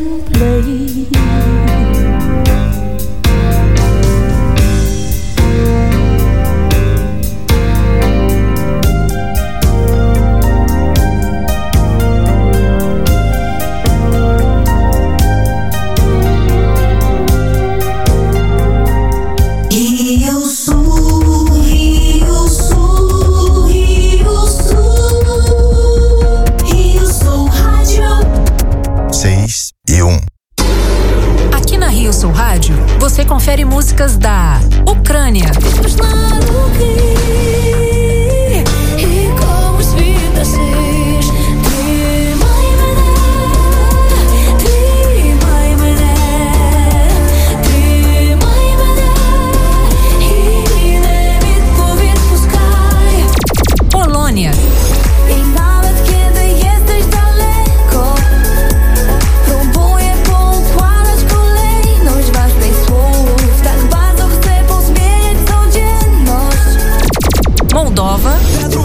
play. Você confere músicas da Ucrânia, Polônia, Moldova,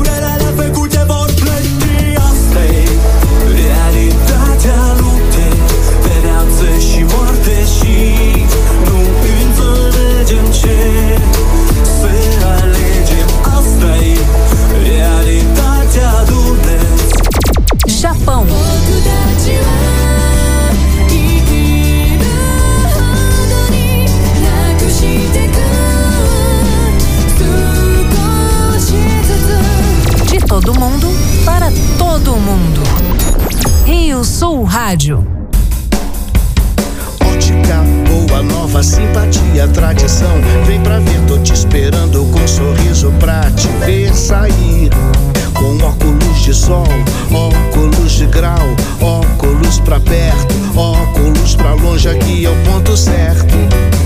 Japão, de todo mundo para todo mundo. Rio Sul Rádio. Ótica boa, nova simpatia, tradição. Vem pra ver, tô te esperando com um sorriso pra te ver sair. Com óculos de sol, óculos de grau, óculos pra perto, óculos pra longe, aqui é o ponto certo.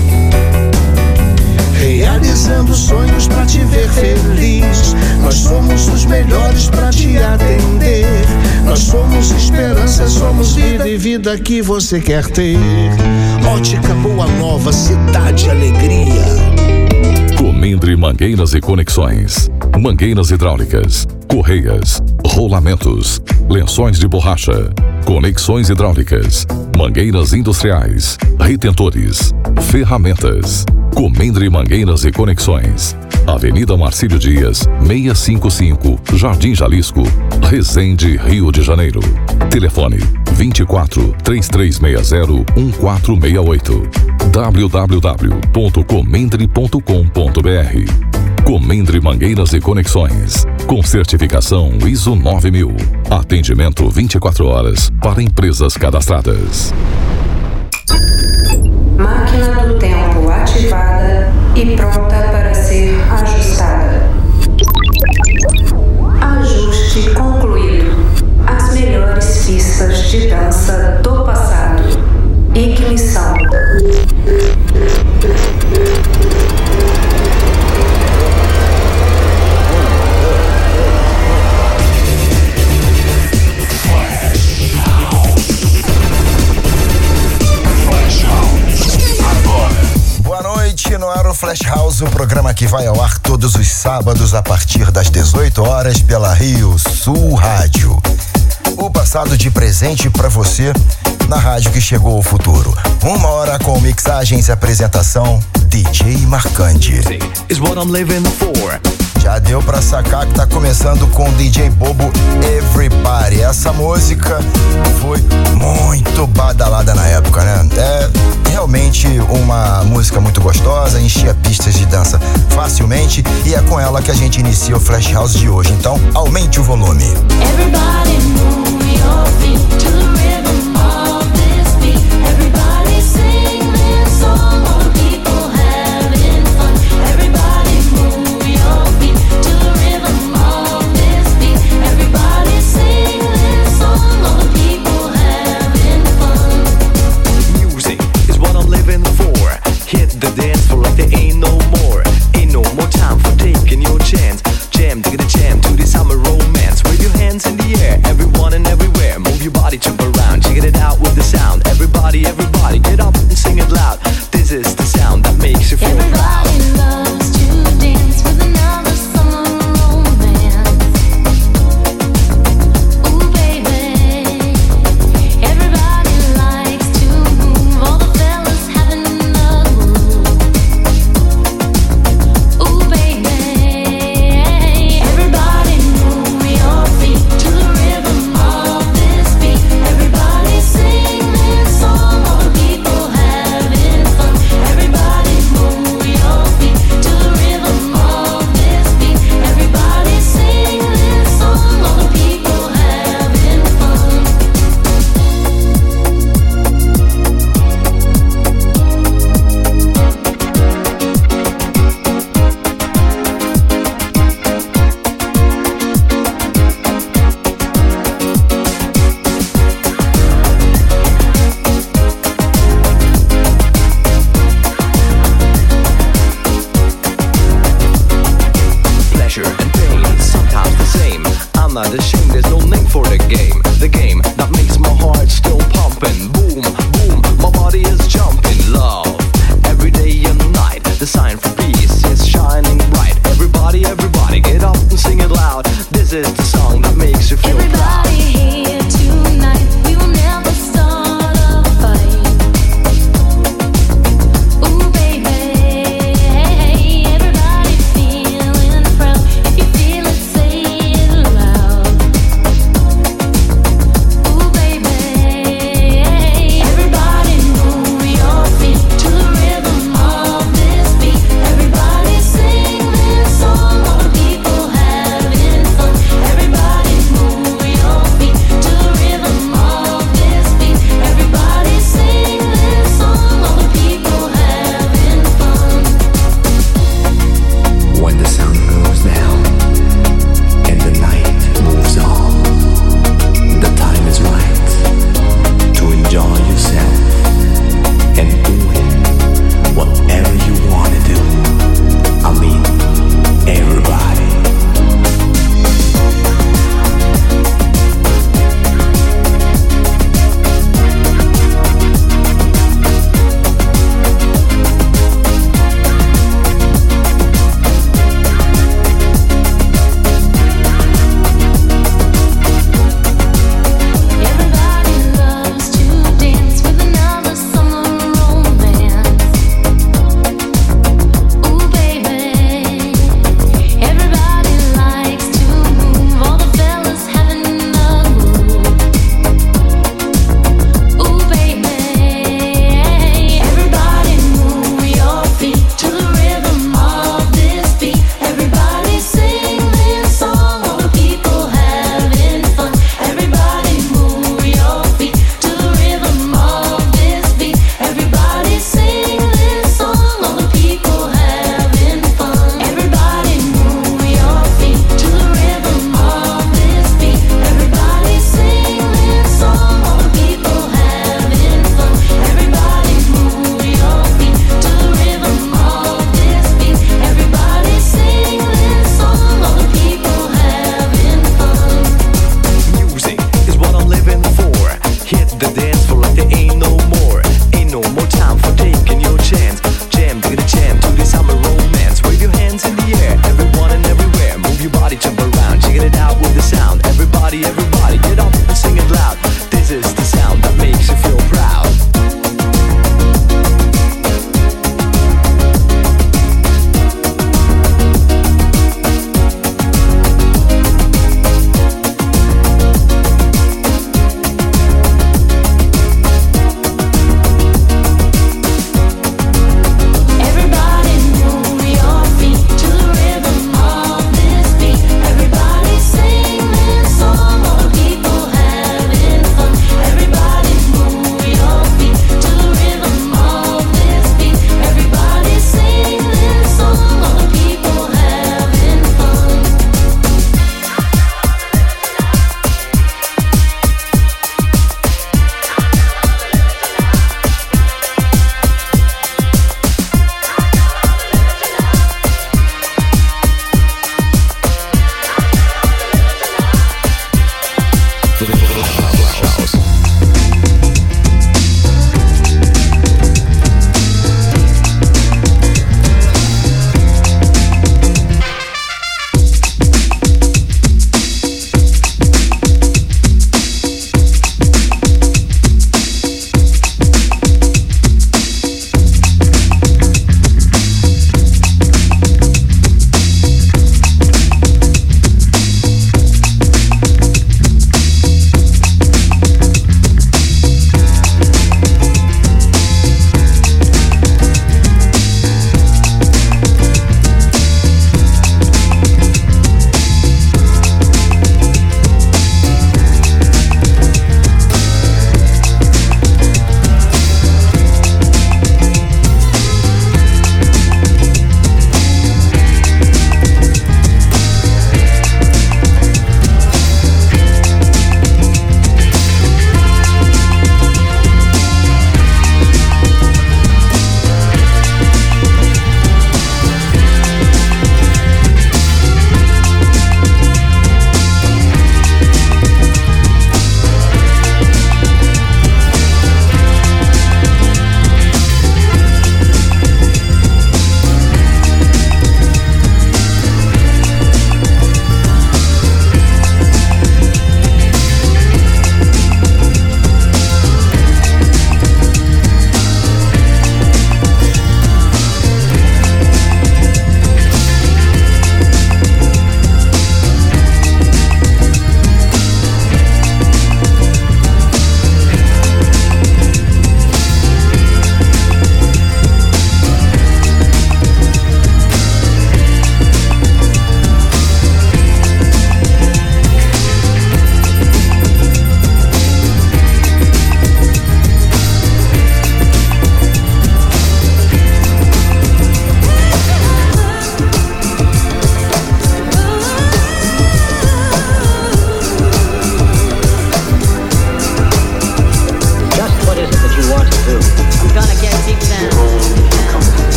Realizando sonhos pra te ver feliz. Nós somos os melhores pra te atender. Nós somos esperança, somos vida e vida que você quer ter. Ótica Boa Nova, cidade alegria. Comendre Mangueiras e Conexões. Mangueiras hidráulicas, correias, rolamentos, lençóis de borracha, conexões hidráulicas, mangueiras industriais, retentores, ferramentas. Comendre Mangueiras e Conexões. Avenida Marcílio Dias, 655, Jardim Jalisco, Resende, Rio de Janeiro. Telefone 24 3360 1468. www.comendre.com.br. Comendre Mangueiras e Conexões. Com certificação ISO 9000. Atendimento 24 horas para empresas cadastradas. Máquina do tempo ativada e pronta para ser ajustada. Ajuste concluído. As melhores pistas de dança do passado. Ignição. No ar o Flash House, o programa que vai ao ar todos os sábados a partir das 18 horas pela Rio Sul Rádio. O passado de presente pra você na rádio que chegou ao futuro. 1 hora com mixagens e apresentação DJ Marcante. Já deu pra sacar que tá começando com DJ Bobo Everybody. Essa música foi muito badalada na época, né? É realmente uma música muito gostosa, enchia pistas de dança facilmente e é com ela que a gente inicia o Flash House de hoje. Então, aumente o volume. Everybody move your feet to the rhythm of this beat. Everybody sing this song, all the people having fun. Everybody move your feet to the rhythm of this beat. Everybody sing this song, all the people having fun. Music is what I'm living for. Hit the dance floor like there ain't no more. Ain't no more time for taking your chance. Jam, dig the jam to this summer romance. Wave your hands in the air, everyone and everywhere. Move your body, jump around, check it out with the sound.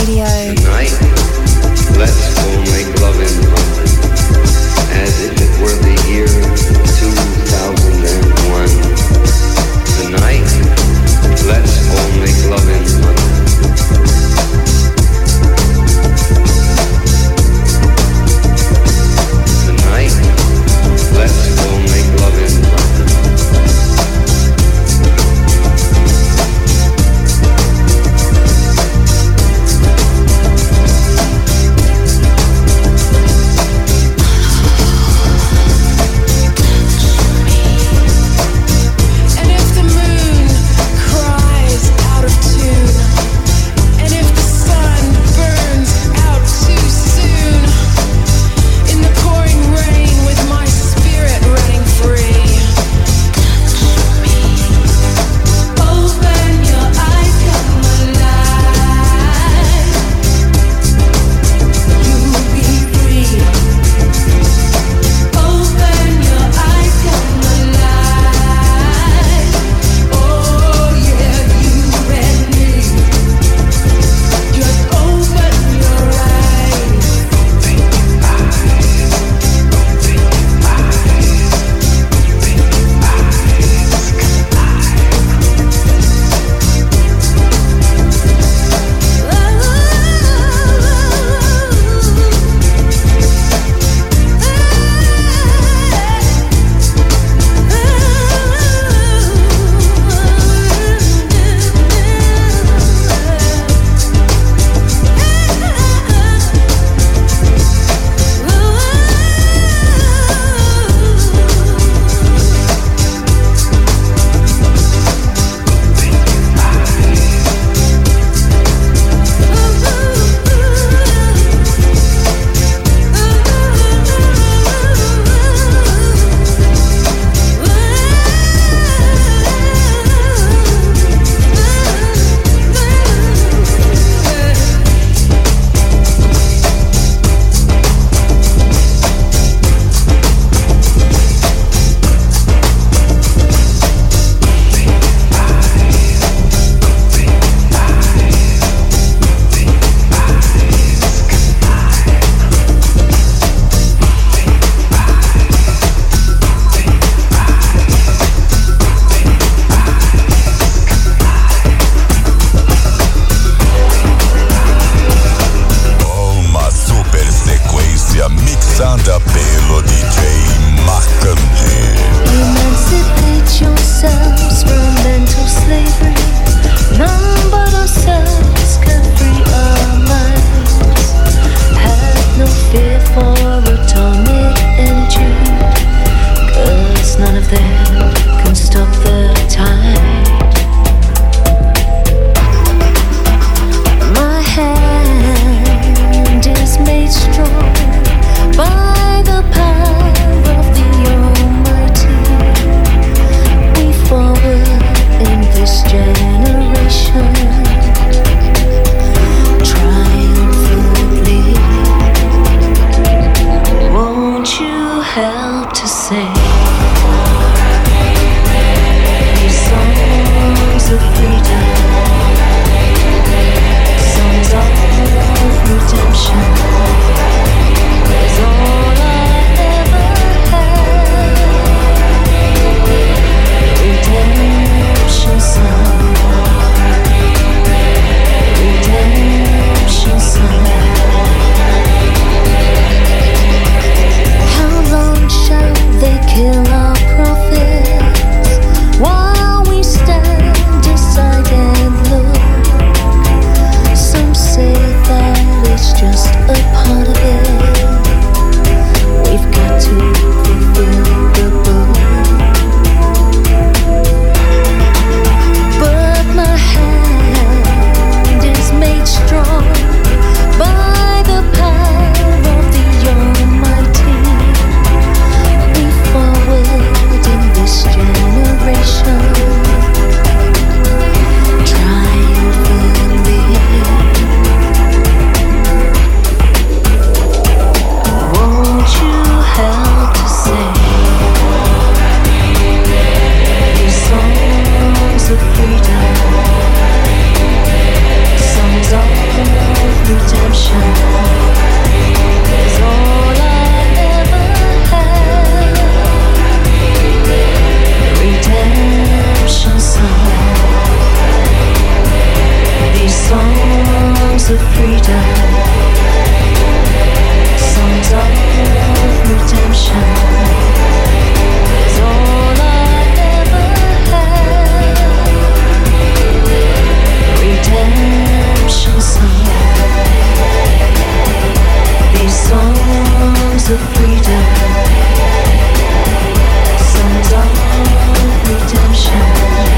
Radio. Tonight, let's go make love in London, as if it were the year 2001. Tonight, let's go make love in London. Tonight, let's go make love in London. redemption is all I ever had. Redemption song. These songs of freedom, songs of redemption is all I ever had. Redemption song. These songs of freedom, songs of redemption.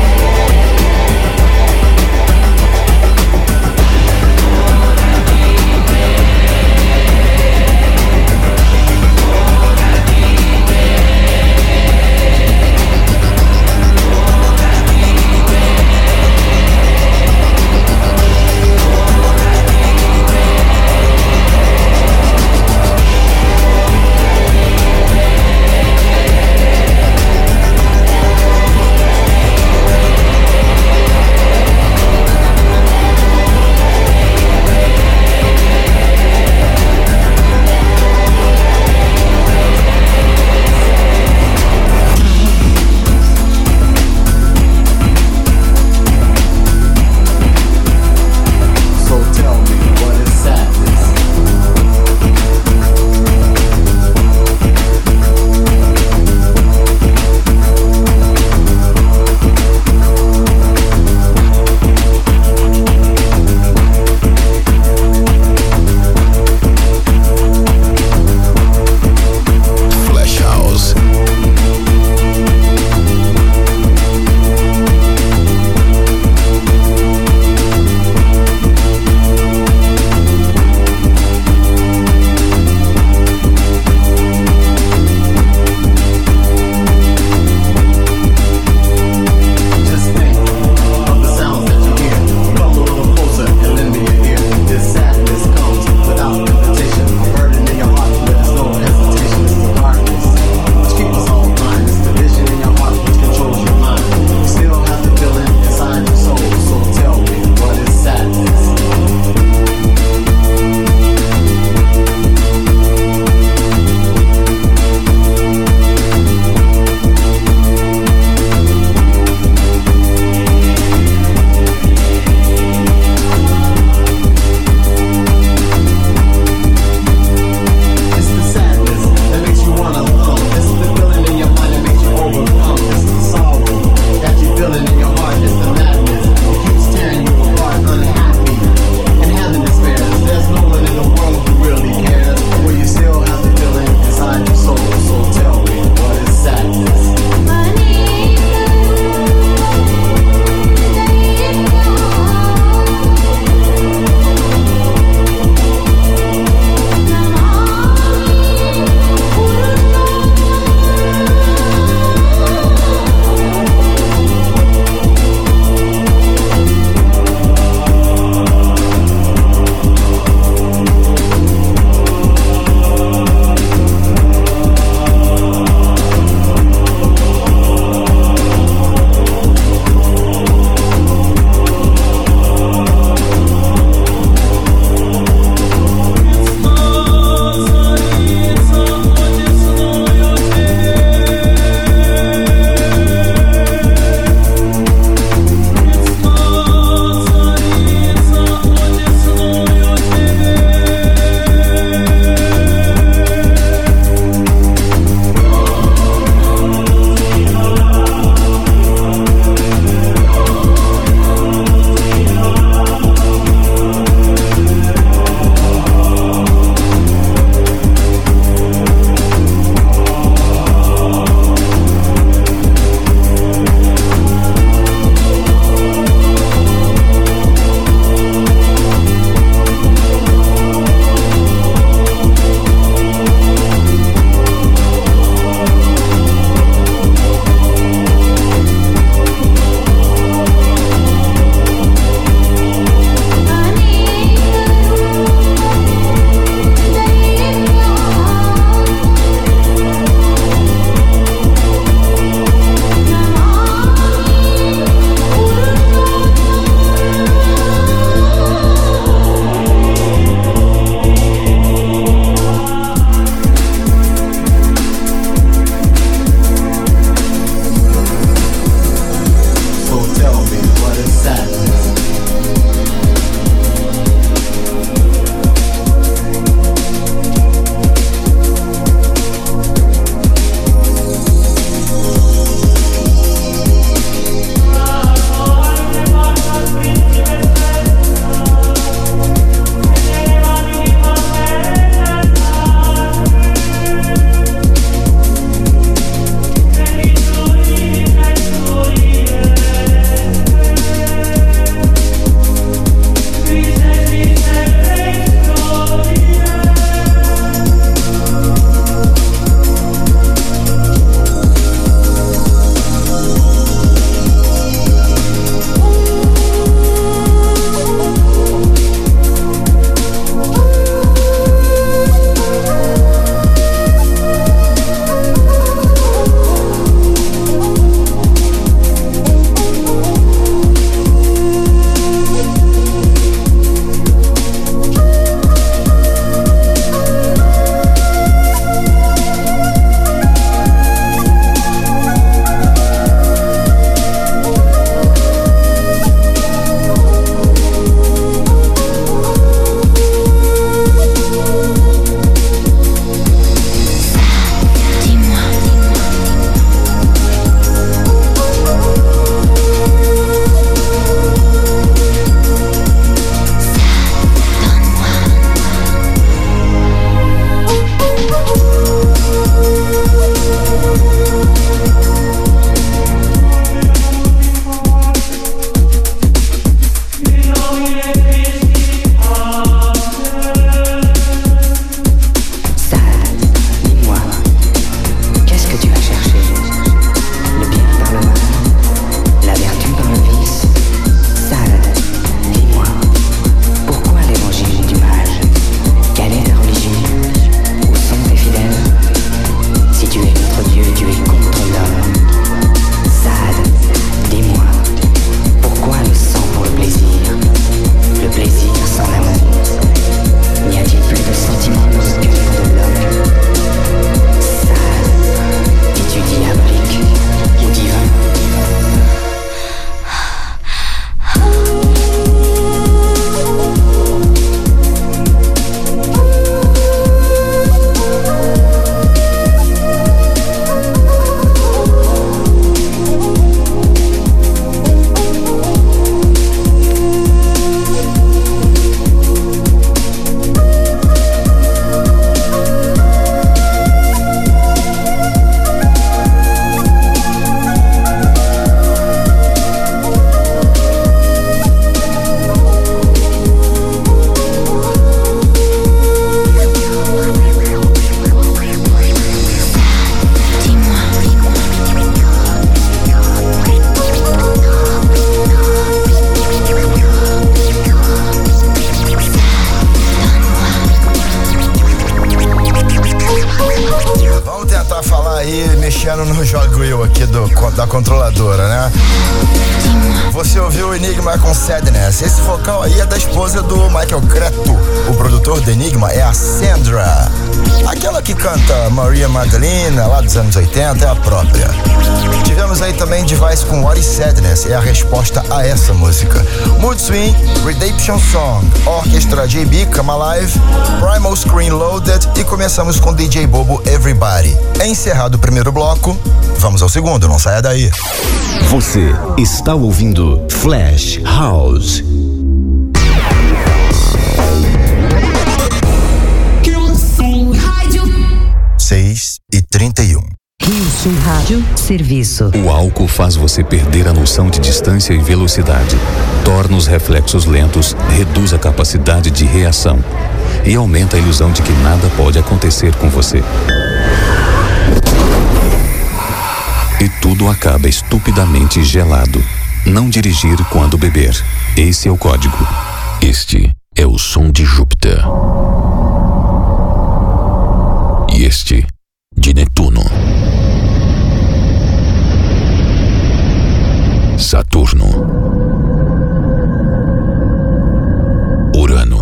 mexendo no jogwheel aqui da controladora, né? Você ouviu o Enigma com Sadness. Esse vocal aí é da esposa do Michael Cretu. O produtor do Enigma é a Sandra. Aquela que canta Maria Magdalena, lá dos anos 80, é a própria. Tivemos aí também Device com What is Sadness, é a resposta a essa música. Mood Swing, Redemption Song, Orquestra JB, Come Alive, Primal Screen Loaded e começamos com DJ Bobo Everybody. Encerrado o primeiro bloco, vamos ao segundo, não saia daí. Você está ouvindo Flash House. Rádio 6h31. Rio Sul Rádio, serviço. O álcool faz você perder a noção de distância e velocidade, torna os reflexos lentos, reduz a capacidade de reação e aumenta a ilusão de que nada pode acontecer com você. E tudo acaba estupidamente gelado. Não dirigir quando beber. Esse é o código. Este é o som de Júpiter. E este de Netuno. Saturno. Urano.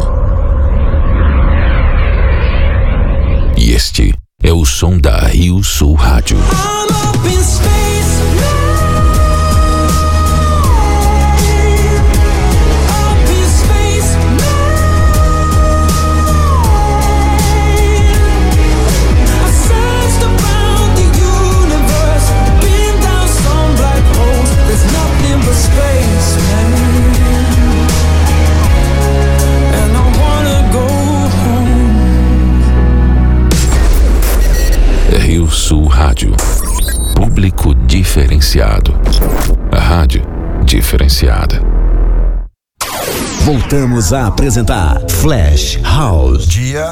E este é o som da Rio Sul Rádio. Rio Sul Rádio. Público diferenciado. A rádio diferenciada. Voltamos a apresentar Flash House. Dia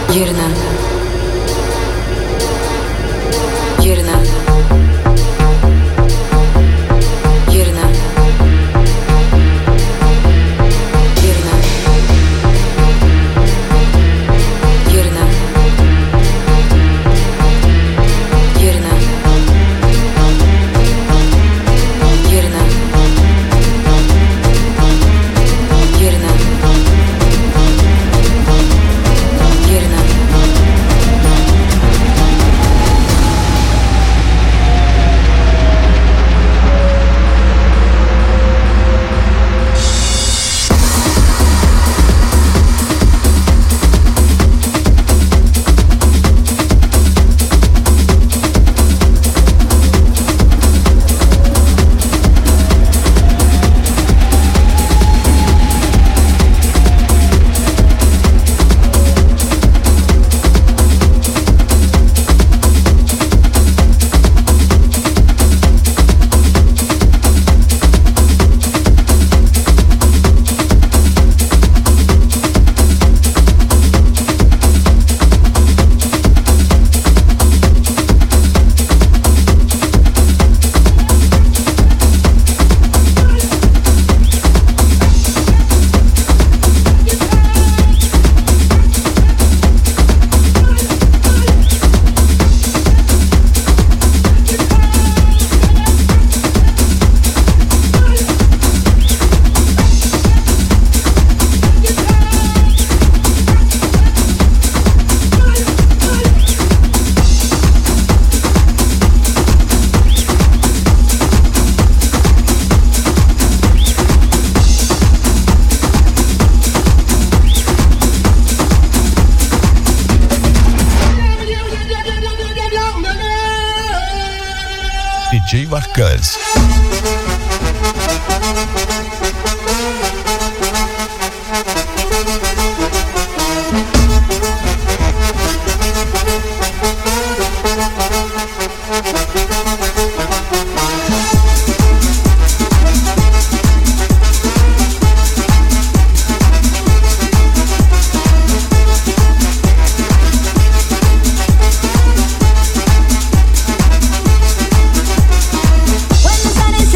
Yerine. Yerine. Yerine. Yerine. Yerine. Yerine. Yerine. Yerine. Yerine. DJ Marcans. When the sun is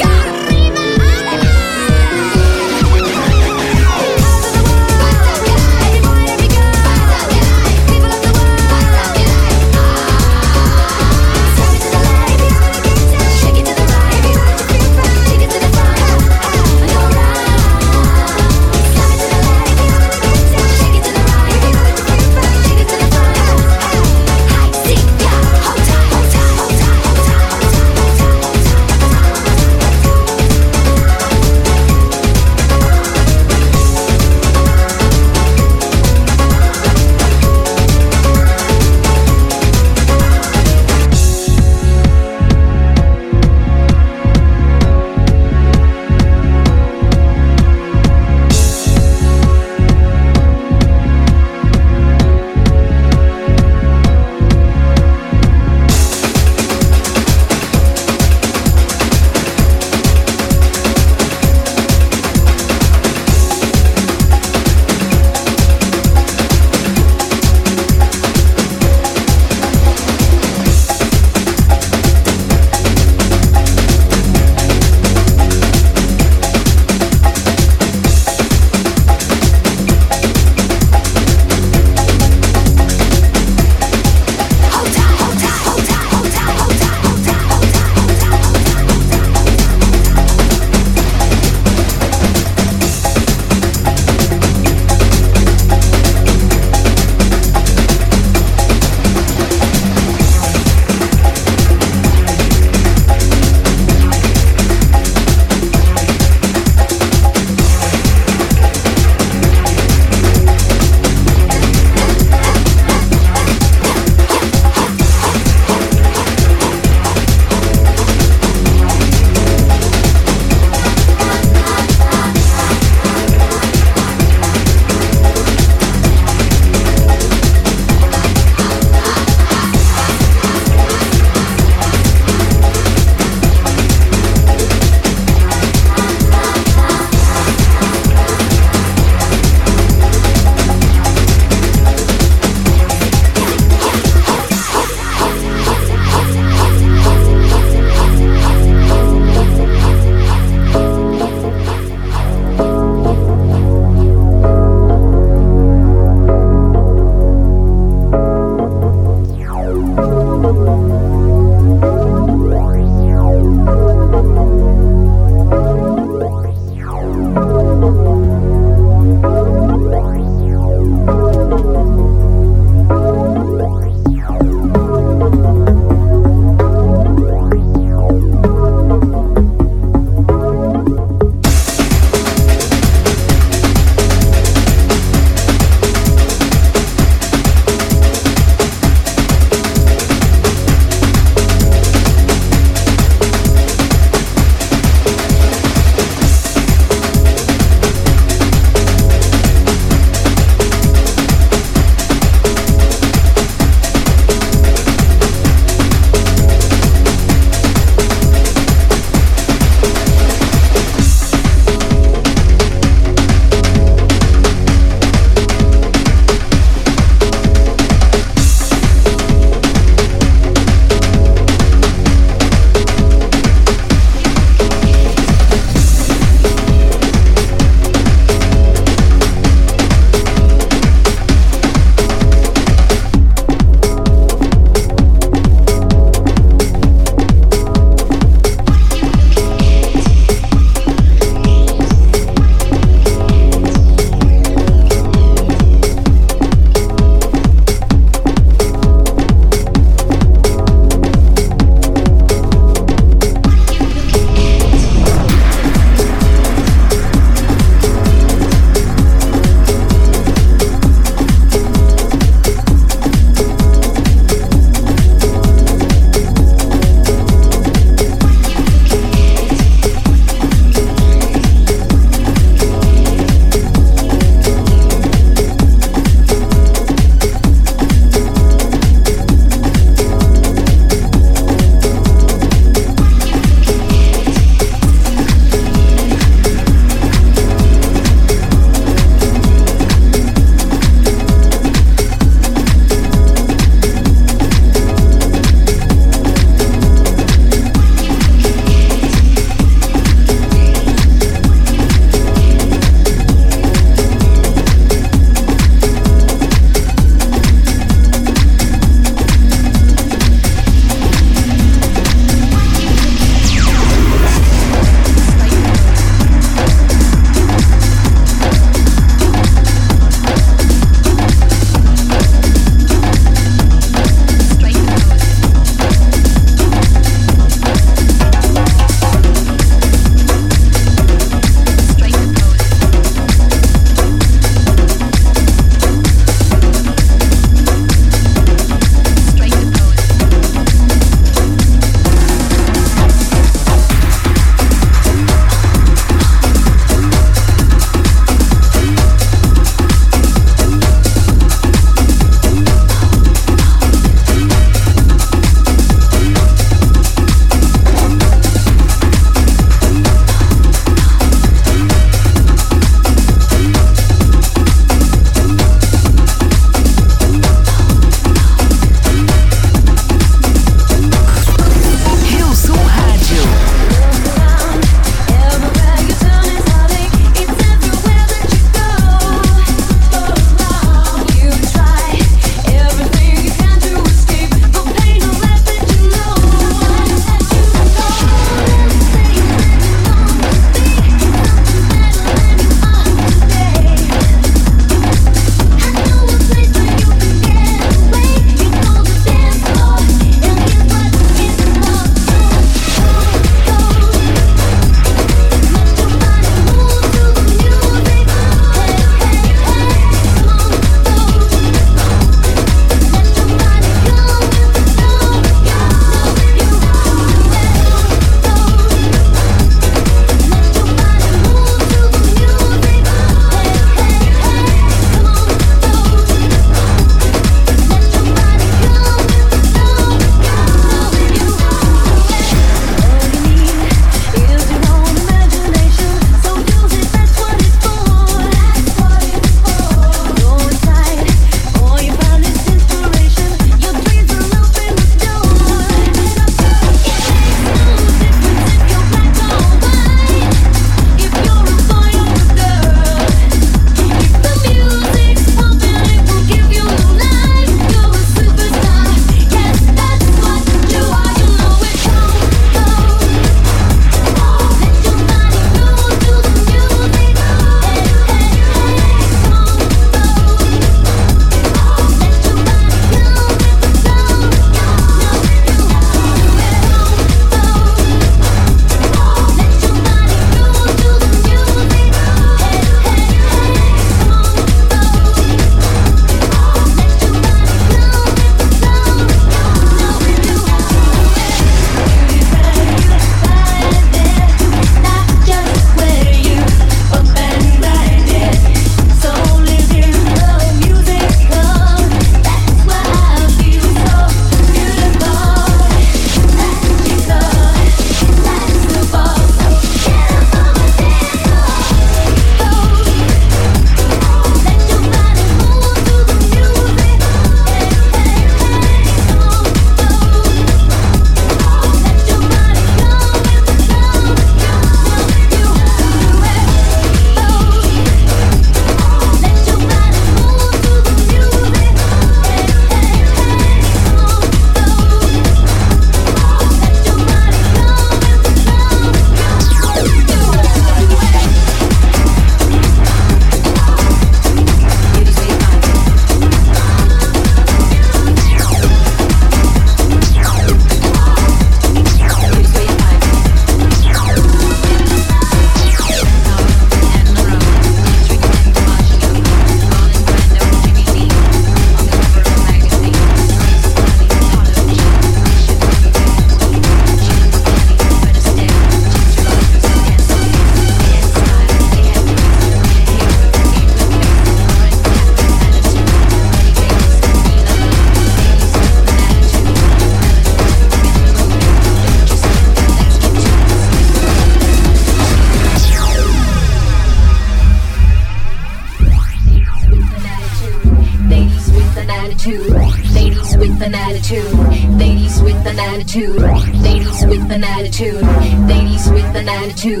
an attitude. Ladies with an attitude. Ladies with an attitude.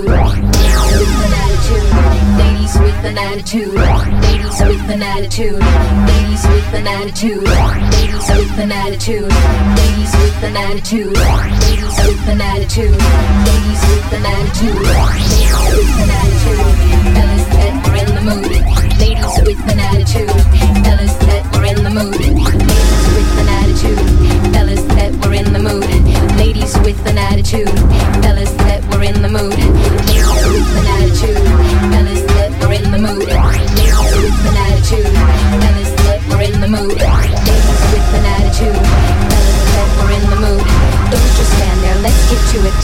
Ladies with an attitude. Ladies with an attitude. Ladies with an attitude. Ladies with an attitude. Ladies with an attitude. Ladies with an attitude. Ladies with an attitude. Ladies with an attitude. Fellas that are in the mood. Ladies with an attitude. Fellas that are in the mood. Ladies with an attitude. Fellas that were in the mood. Ladies with an attitude. Fellas that were in the mood. Ladies with an attitude. Fellas that were in the mood. Ladies with an attitude. Fellas that were in the mood. Ladies with an attitude. Fellas that were in the mood. Don't just stand there, let's get to it.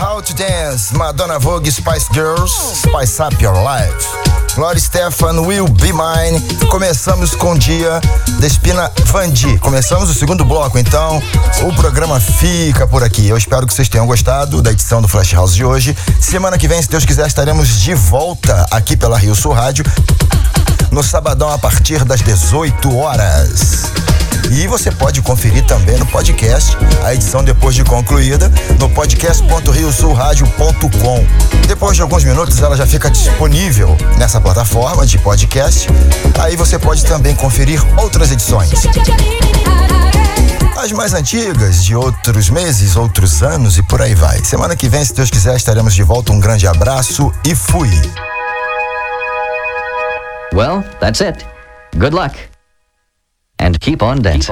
How to Dance, Madonna Vogue, Spice Girls, Spice Up Your Life. Gloria Estefan, Will Be Mine. Começamos com o dia Despina Vandi. Começamos o segundo bloco, então o programa fica por aqui. Eu espero que vocês tenham gostado da edição do Flash House de hoje. Semana que vem, se Deus quiser, estaremos de volta aqui pela Rio Sul Rádio, no sabadão a partir das 18 horas. E você pode conferir também no podcast a edição depois de concluída no podcast.riosulradio.com. Depois de alguns minutos ela já fica disponível nessa plataforma de podcast. Aí você pode também conferir outras edições, as mais antigas, de outros meses, outros anos e por aí vai. Semana que vem, se Deus quiser, estaremos de volta. Um grande abraço e fui! Well, that's it. Good luck. And keep on dancing.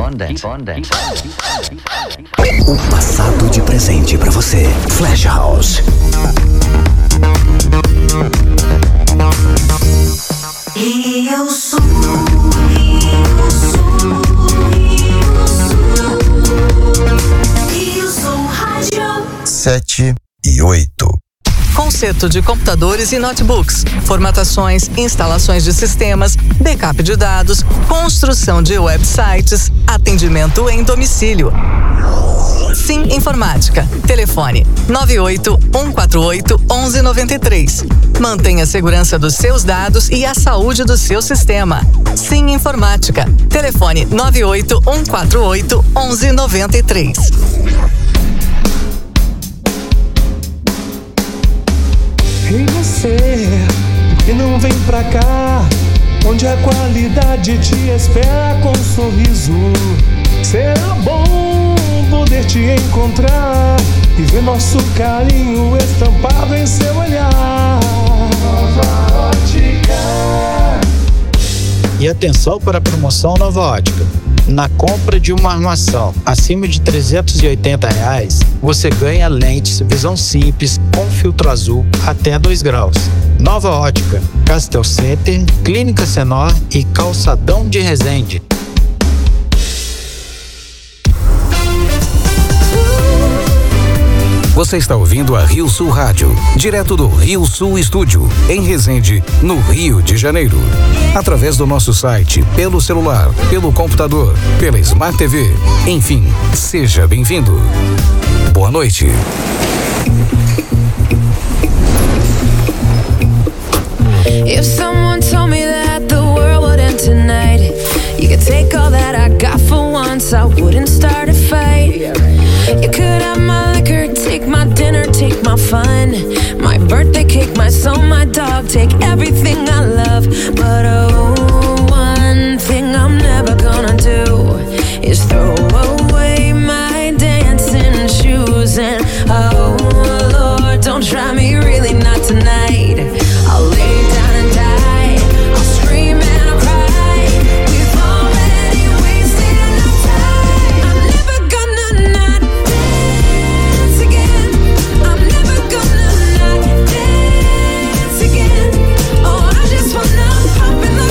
O passado de presente pra você. Flash House. Rio Sul, Rio Sul, Rio Sul Rádio. 7:08. Conserto de computadores e notebooks, formatações, instalações de sistemas, backup de dados, construção de websites, atendimento em domicílio. Sim Informática. Telefone 98-148-1193. Mantenha a segurança dos seus dados e a saúde do seu sistema. Sim Informática. Telefone 98-148-1193. Ei você, que não vem pra cá, onde a qualidade te espera com um sorriso. Será bom poder te encontrar e ver nosso carinho estampado em seu olhar. Nova Ótica. E atenção para a promoção Nova Ótica. Na compra de uma armação acima de R$380, você ganha lentes visão simples com filtro azul até 2 graus. Nova Ótica, Castel Center, Clínica Senor e Calçadão de Resende. Você está ouvindo a Rio Sul Rádio, direto do Rio Sul Estúdio, em Resende, no Rio de Janeiro. Através do nosso site, pelo celular, pelo computador, pela Smart TV. Enfim, seja bem-vindo. Boa noite. If someone told me that the world would end tonight, you could take all that I got for once, I wouldn't start a fight. You could have my liquor, take my dinner, take my fun, my birthday cake, my soul, my dog, take everything I love. But oh, one thing I'm never gonna do is throw away my dancing shoes. And oh Lord, don't try me, really not tonight. I'll lay down and die, I'll scream and I'll cry. We've already wasted enough time. I'm never gonna not dance again. I'm never gonna not dance again. Oh, I just wanna pop in the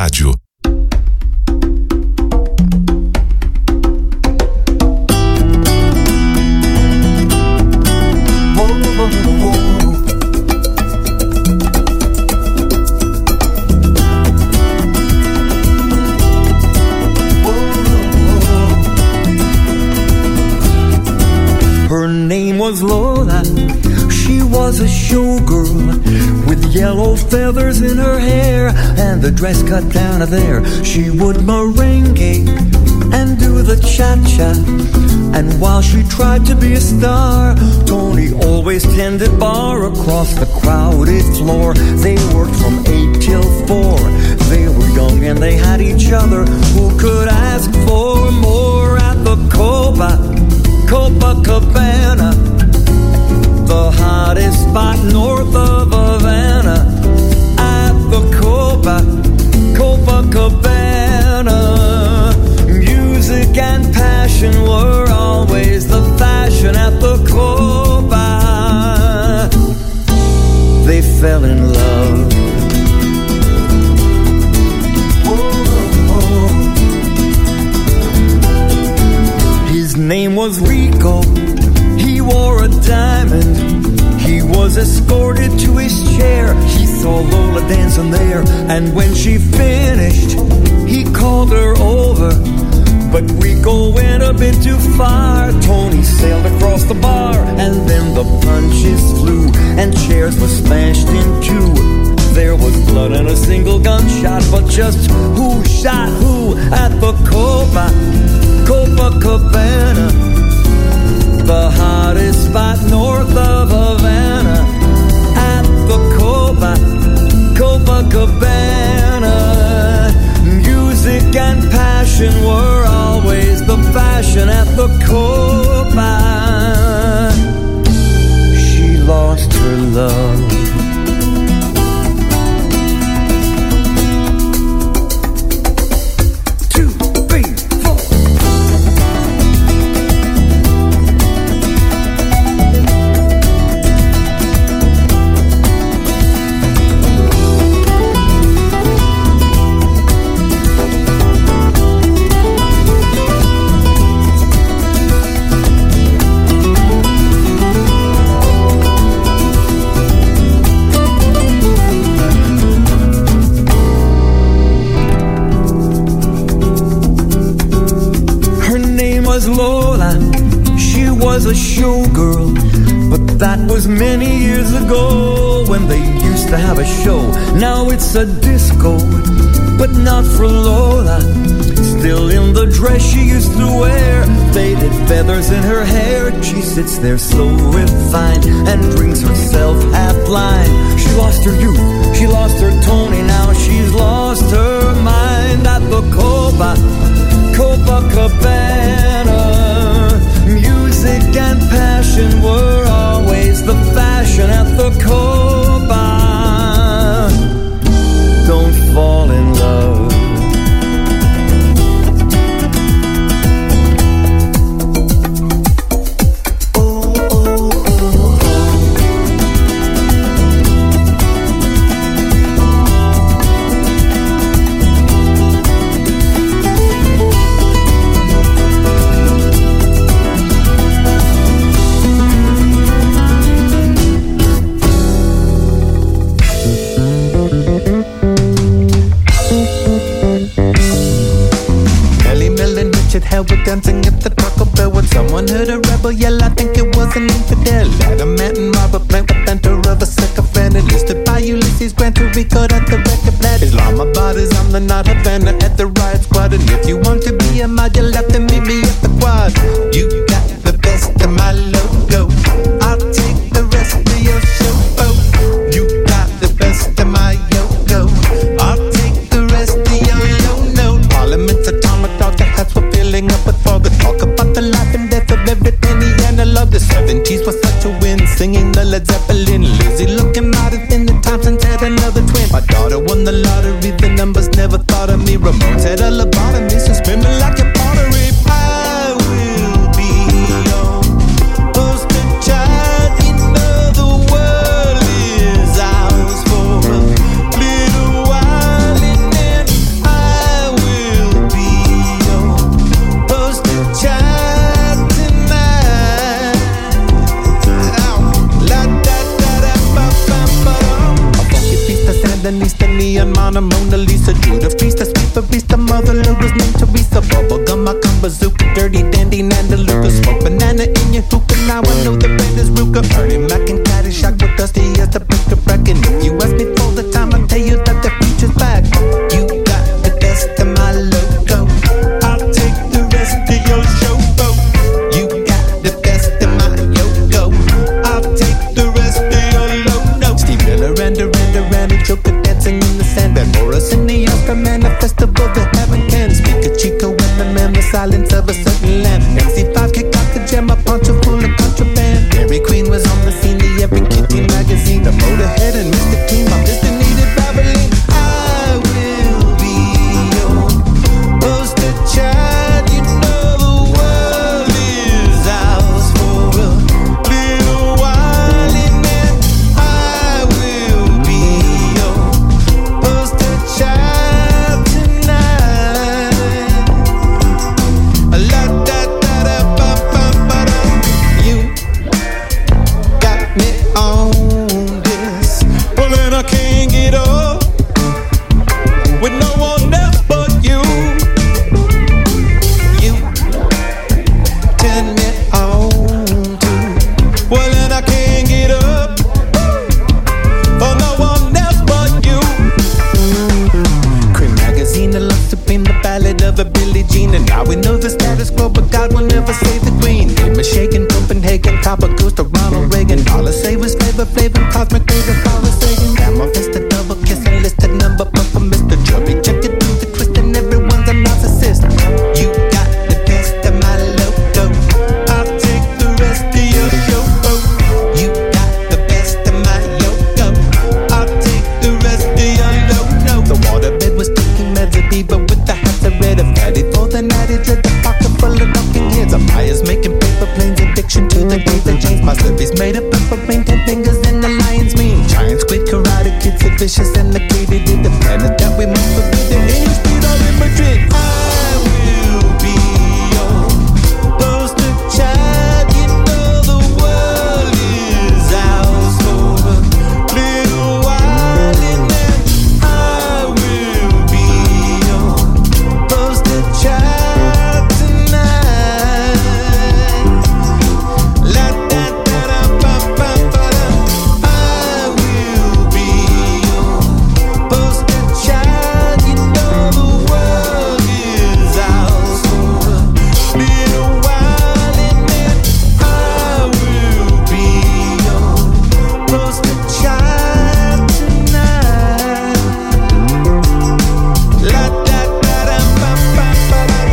Rádio. Her name was Lola. She was a showgirl with yellow feathers in her hair and the dress cut down to there. She would merengue and do the cha-cha. And while she tried to be a star, Tony always tended bar across the crowded floor. They worked from 8 till 4. They were young and they had each other. Who could ask for more at the Copacabana, the hottest spot north of Havana? At the Copacabana, music and passion were always the fashion at the Copa. They fell in love. His name was Rico. He wore a diamond. He was escorted to his chair. He saw Lola dancing there, and when she finished, he called her over. But Rico went a bit too far. Tony sailed across the bar, and then the punches flew, and chairs were smashed in two. There was blood and a single gunshot, but just who shot who at the Copacabana, the hottest spot north of Havana? At the Copacabana, music and passion were always the fashion at the Copa. She lost her love. Lola, she was a showgirl, but that was many years ago when they used to have a show. Now it's a disco, but not for Lola. Still in the dress she used to wear, faded feathers in her hair. She sits there so refined and drinks herself half blind. She lost her youth, she lost her Tony, now she's lost her mind. At the Copacabana, music and passion were always the fashion at the Copa. Don't fall in love. Hell, we're dancing at the Taco Bell when someone heard a rebel yell. I think it was an infidel. Adamant and robber playing with Benter of a sycophant. Enlisted by Ulysses Grant to record at the record plant. Islamabad is on the not Havana at the riot squad. And if you want to be a mod, you'll have to meet me at the quad. You got the best of my logo. I'll take the rest of your show. Oh, you got the best of my yo-go. I'll take the rest of your yo-no. Parliament's atomic dog, the hats were filling up with fog. Talk about the life and death of every penny analog. The 70s was such a win, singing the Led Zeppelin. Lizzie looking modest in the Thompsons had another twin. My daughter won the lottery, the numbers never thought of me. Ramones had a lobotomy, so spin me like a pottery. I will be your poster child. You know the world is ours for a little while, and then Berenice, the neon Mona Lisa, Judah Feast, the sweet beast, the mother was named Teresa. Bubblegum, I come bazooka, dirty dandy, Nanda Luca, smoke banana in your hookah. Now I know the brand is Ruka. Ernie Mac and Caddyshack with Dusty as the breaker bracket. If you ask me for the time, I'll tell you that the future's back. You got the best of my logo. I'll take the rest of your showboat. You got the best of my yo-go. I'll take the rest of your low-no. Steve Miller and Randy Joker dancing in the sand. Van Morris in the Oscar Man, a festival that heaven can. Speak a Chico with the man, the silence of a certain land. MC5 kick out the jam, a poncho full of contraband. Dairy Queen was on the scene, the Every Kitty magazine. The Motorhead and Mr. Clean, my Mr. Needed Babylon. I will be your poster child. You know the world is ours for a little while, and then I will be your poster child tonight. La da da da ba ba ba da. You got me on this. Well, then I can't get up with no one else but you. You turn me on too. Well, then I can't get up for no one else but you. Cream magazine, the Love Supreme, the ballad of a Billie Jean. And now we know the status quo, but God will never save the queen. Name a shaking, Copenhagen, Copper Goose to Ronald Reagan. All I say was flavor, cosmic flavor, Carl Sagan. Gamma fist, a double kiss, enlisted number, but for Mr. Chubby. Check it through the twist, and everyone's a narcissist. You got the best of my logo. I'll take the rest of your show. You got the best of my yoga. I'll take the rest of your no. The waterbed was taking meds of Bieber with the hats of red. A fatty for the night, he dread the pocket full of knocking heads. A fire's making paper planes, addiction to the days that change. My slippies made of pepper rain, 10 fingers and the lion's mane. Giant squid, karate kids, so vicious and the Katy did the planet that we must forbid. Any street all in Madrid. I will be your poster child. You know the world is ours for a little while, and then I will be your poster child tonight. La da da da ba ba ba da. I will be your poster child. You know the world is ours for a little while, and then I will be your poster child tonight. La da da da ba ba ba da.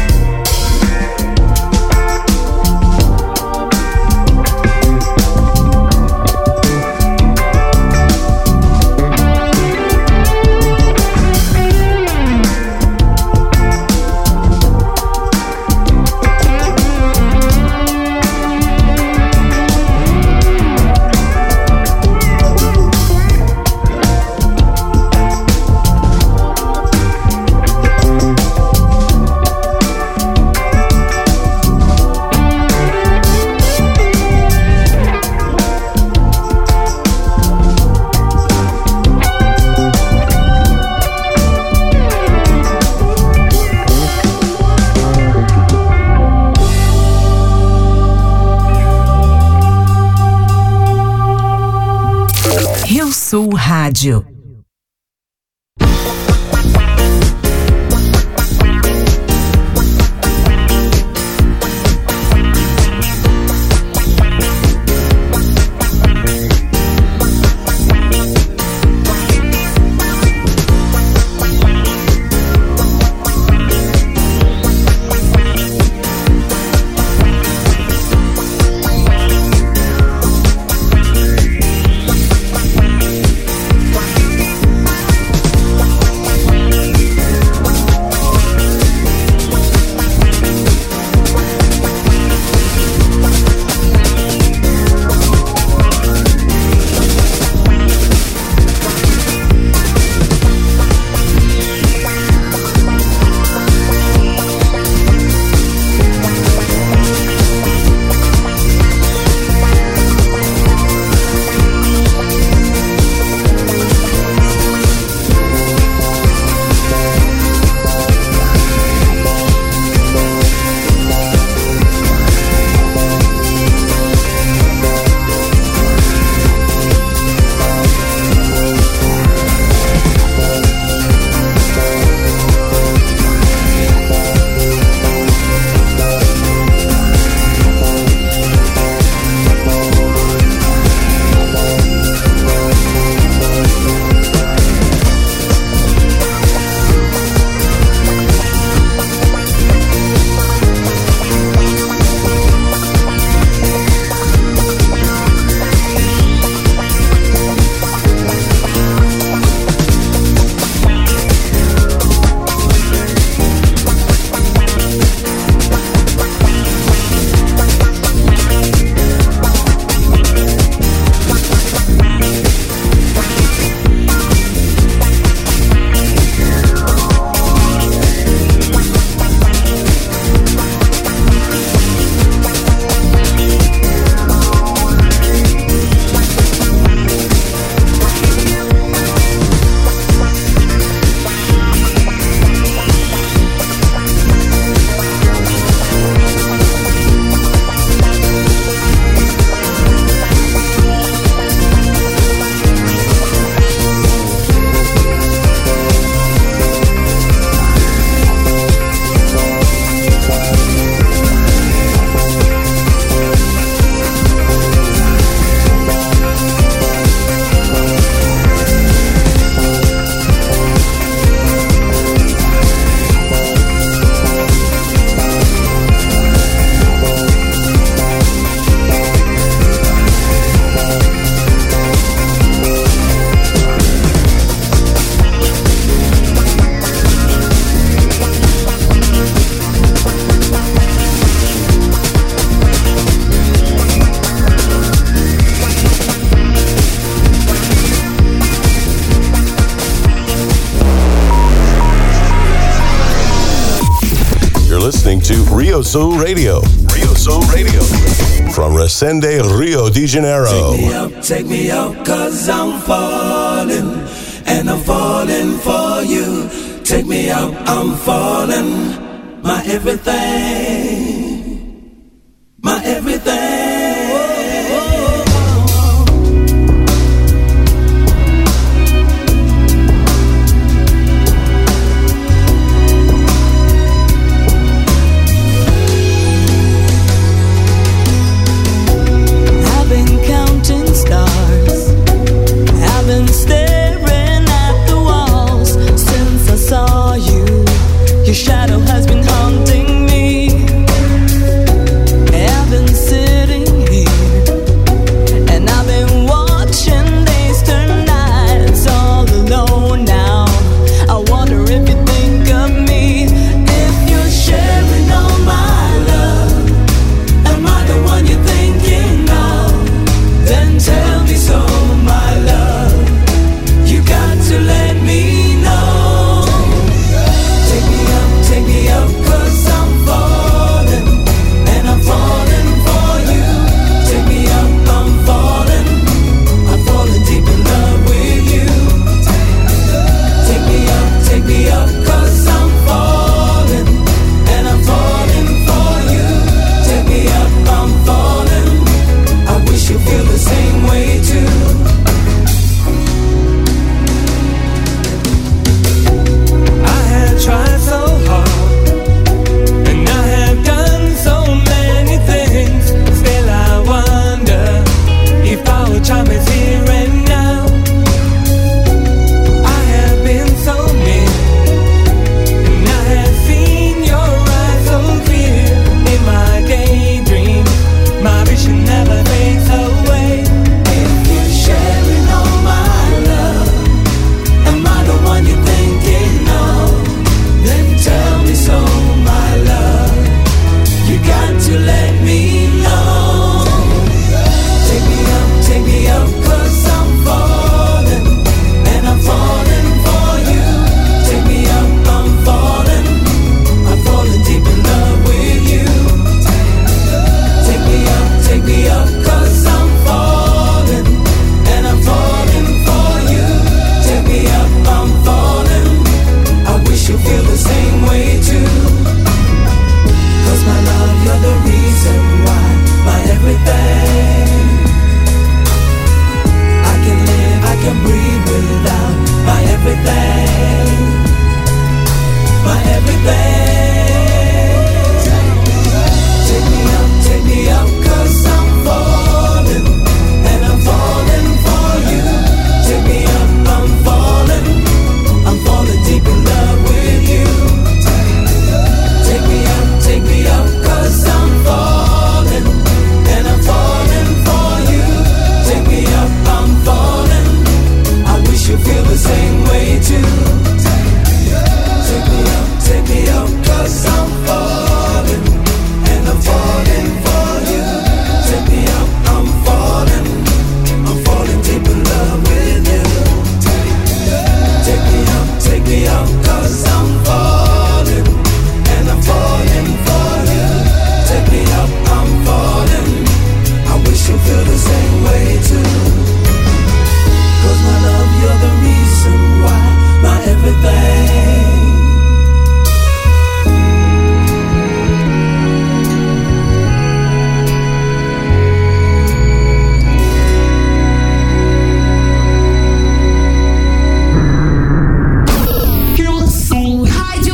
Rio Sul Rádio. Rio Sul Radio. Rio Sul Radio. From Resende, Rio de Janeiro. Take me up, 'cause I'm falling, and I'm falling for you. Take me up, I'm falling, my everything, my everything. Your shadow has been haunting me. I've been sitting here, and I've been watching days turn nights all alone now. I wonder if you think of me, if you're sharing all my love. Am I the one you're thinking of? Then tell me so, my love. You got to let me know. Take me up, 'cause I'm falling, and I'm falling for you. Take me up, I'm falling deep in love with you. Take me up, 'cause I'm falling, and I'm falling for you. Take me up, I'm falling. I wish you feel the same way too. I have tried so hard, and I have done so many things. Still I wonder if our charm is here and now. I have been so near, and I have seen your eyes so clear. In my daydream, my vision never fades away. If you're sharing all my love, am I the one you're thinking of? Then tell me so, my love. You got to let me know. Take me up, 'cause I'm falling, and I'm falling for you. Take me up, I'm falling deep in love with you. Take me up, 'cause I'm falling, and I'm falling for you. Take me up, I'm falling. I wish you feel the same way too. 'Cause my love, you're the reason why, my everything. I can live, I can breathe without my everything. My everything. Take me up, 'cause I'm falling, and I'm falling for you. Take me up, I'm falling deep in love with you. Take me up, 'cause I'm falling, and I'm falling for you. Take me up, I'm falling. I wish you feel the same way too. Take me up, 'cause I'm falling, and I'm falling for you. Take me up, I'm falling deep in love with you. Take me up, 'cause I'm falling, and I'm falling for you. Take me up, I'm falling. I wish you feel the same way too. 'Cause my love, you're the reason why, my everything. Rio Sul Rádio.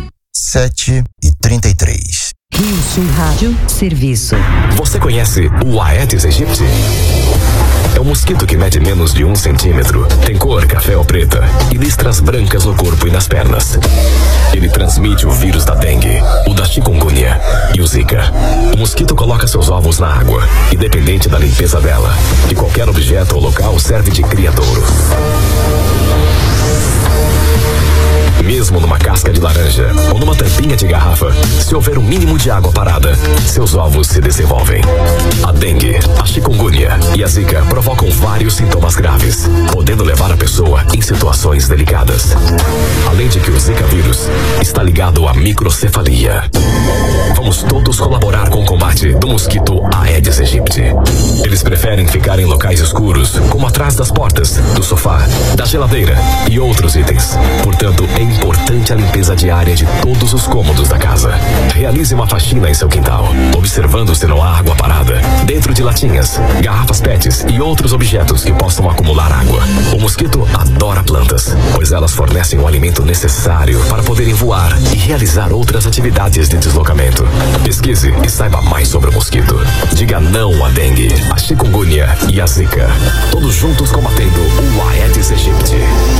7h33. Rio Sul Rádio Serviço. Você conhece o Aedes aegypti? É um mosquito que mede menos de 1 centímetro, tem cor café ou preta e listras brancas no corpo e nas pernas. Ele transmite o vírus da dengue, o da chikungunya e o zika. O mosquito coloca seus ovos na água, independente da limpeza dela, e qualquer objeto ou local serve de criadouro. mesmo numa casca de laranja ou numa tampinha de garrafa, se houver um mínimo de água parada, seus ovos se desenvolvem. A dengue, a chikungunya e a zika provocam vários sintomas graves, podendo levar a pessoa em situações delicadas. Além de que o Zika vírus está ligado à microcefalia. Vamos todos colaborar com o combate do mosquito Aedes aegypti. Eles preferem ficar em locais escuros, como atrás das portas, do sofá, da geladeira e outros itens. Portanto, é importante a limpeza diária de todos os cômodos da casa. Realize uma faxina em seu quintal, observando se não há água parada, dentro de latinhas, garrafas PETs e outros objetos que possam acumular água. O mosquito adora plantas, pois elas fornecem o alimento necessário para poderem voar e realizar outras atividades de deslocamento. Pesquise e saiba mais sobre o mosquito. Diga não à dengue, a chikungunya e a zika. Todos juntos combatendo o Aedes aegypti.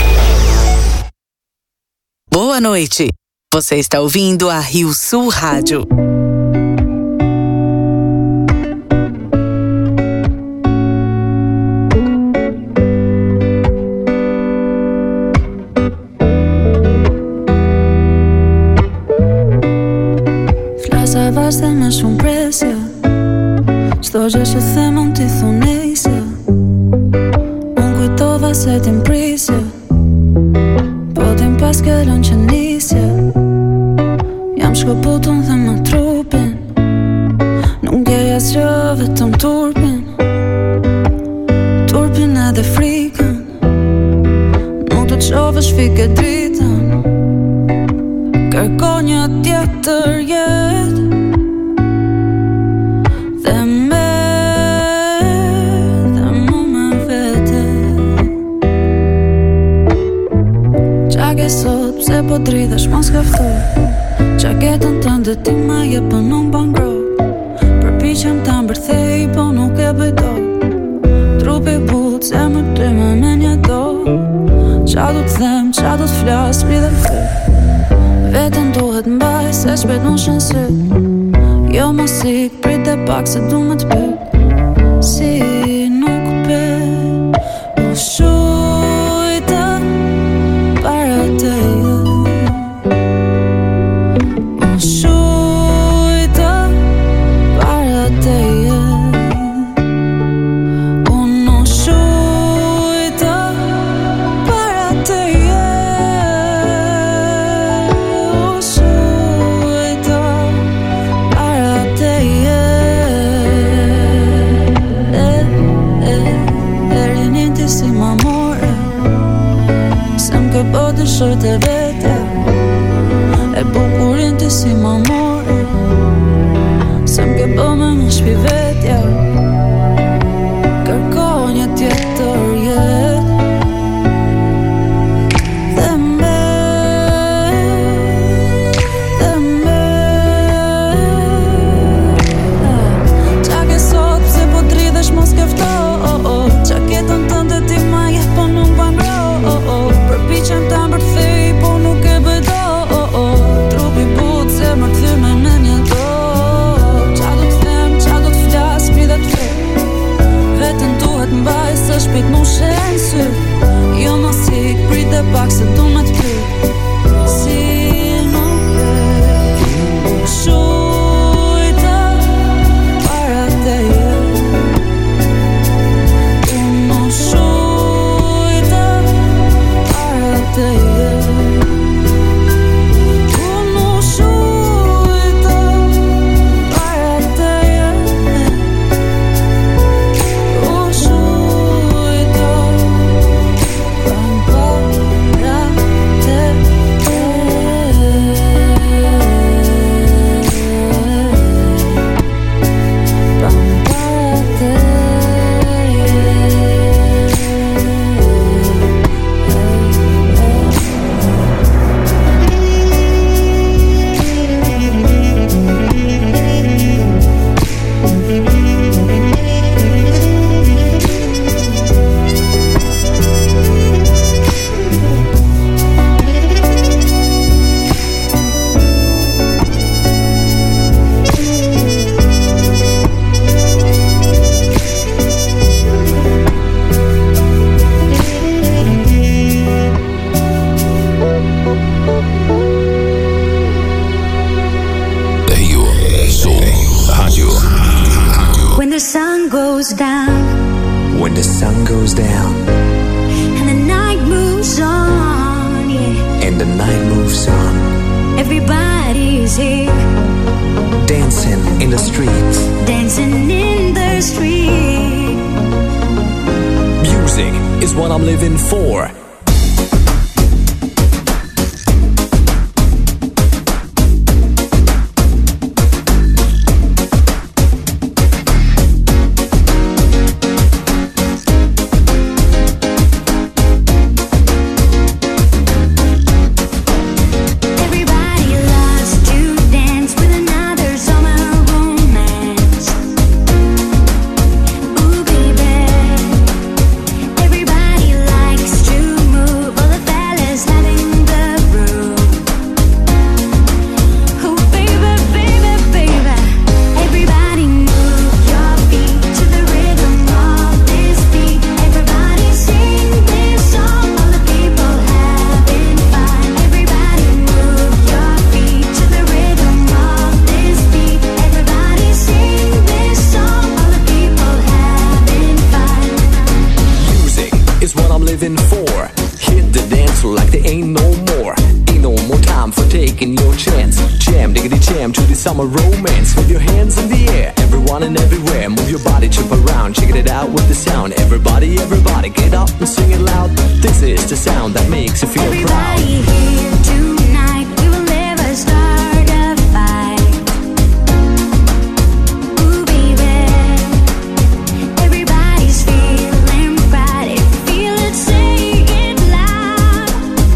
Boa noite. Você está ouvindo a Rio Sul Rádio. Vazda me shumë presja, çdo gjë që them ti thon nejse. Unë kujtova se ti m'prisje, po ti m'pas ke lënë që nisje. Jam shkëputur dhe me trupin, nuk e asgjë vetëm turpin. Turpin edhe frikën, nuk të qovësh fike dritën. Kërko një tjetër jetë, sot, pse po dridhesh mos kafto. Qaketën tënde ti ma jep për nuk bangrot. Përpiqem ta mbërthej, po nuk e bëj dot. Trupi but, zemër ty me një do. Qa du t'them, qa du t'flas, pridhem ty. Vetën duhet mbaj, se shpet më shënsyt. Jo mos ik, prit e pak se du me t'pyt. Si nuk pet, u shujta para teje. U shujta para teje. Unë u shujta para teje. U shujta para teje. Rinjën ti si ma more, se m'ke po të shojt e vetja. E bukurin ti si ma more, se m'ke po me më shpi vetja. Kërko një tjetër jet. Dhe me qa ke sot, pse po dridhesh mos kefto. Qaketën tënde ti ma jep, po nuk banro. Përpiqem ta mbërthej, po nuk e bëj do. Trupi but, zemër t'thyme me një do. Qa du t'them, qa du t'flas, When the sun goes down and the night moves on, yeah. and the night moves on, Everybody's here, dancing in the streets. dancing in the street. Music is what I'm living for. Everybody loves to dance with another summer romance. Ooh, baby. Everybody likes to move, all the fellas having the groove. Oh, baby, baby, baby. Everybody move your feet to the rhythm of this beat. Everybody sing this song, all the people having fun. Everybody move your feet to the rhythm of this beat. Everybody sing this song, all the people having fun. Music is what I'm living for. Hit the dance floor like there ain't no more. Ain't no more time for taking your chance. Jam, diggity jam to the summer romance. With your hands in the air, everyone and everywhere. Move your body, chip around, check it out with the sound. Everybody, everybody, get up and sing it loud. This is the sound that makes you feel proud. Everybody here tonight, we will never start a fight. Ooh, baby. Everybody's feeling pride. If you feel it, say it loud.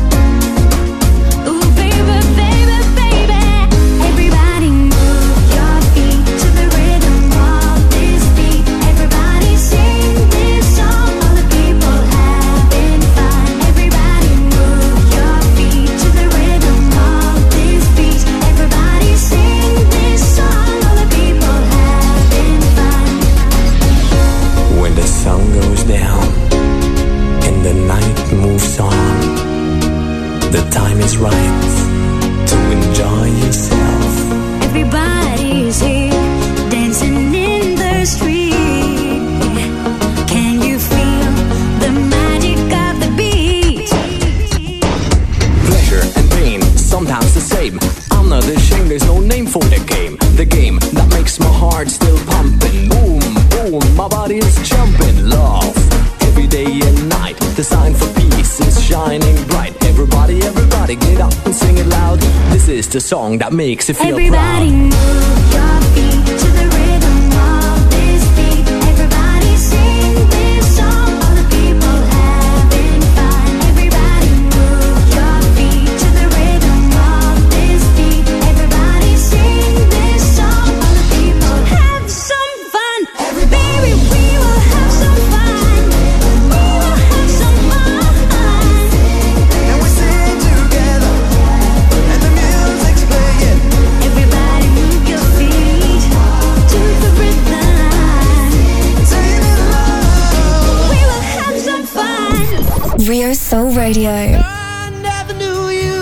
Ooh, baby, baby, baby. Everybody move your feet to the rhythm of this beat. Everybody sing this song, all the people having fun. Everybody move your feet to the rhythm of this beat. Everybody sing this song, all the people having fun. When the sun goes down and the night moves on, the time is right to enjoy yourself. Everybody's here, dancing in the street. Can you feel the magic of the beat? Pleasure and pain, sometimes the same. I'm not ashamed, there's no name for the game. The game that makes my heart still pumping. Boom, boom, my body is jumping. Love, every day and night. The sign for peace is shining bright. Everybody, everybody, get up and sing it loud. This is the song that makes you feel Everybody proud. move your feet to the rhythm of this beat. Everybody sing this song, all the people having fun. Everybody move your feet to the rhythm of this beat. Everybody sing this song, all the people have some fun. Baby, we will have some fun. We will have some fun. And we sing together, and the music's playing. Everybody move your feet to the rhythm. Sing it loud. We will have some fun. Rio Soul Radio. I never knew you.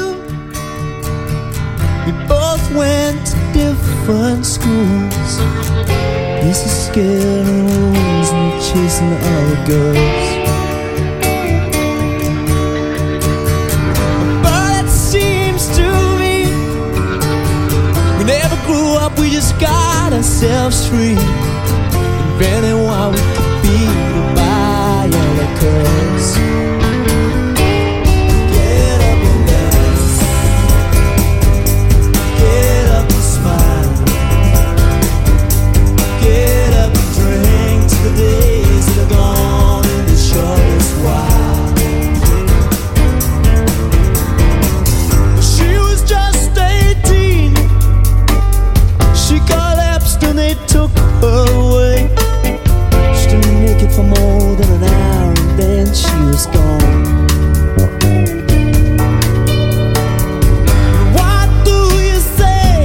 We both went to different schools. This is scaring wolves and chasing the other girls. But it seems to me we never grew up, we just got ourselves free. Inventing what we could be by all the curls. Get up and dance. Get up and smile. Get up and drink to the days that are gone in the shortest while. She was just 18. She collapsed and they took her away. Stood naked for more than an hour and then she was gone. What do you say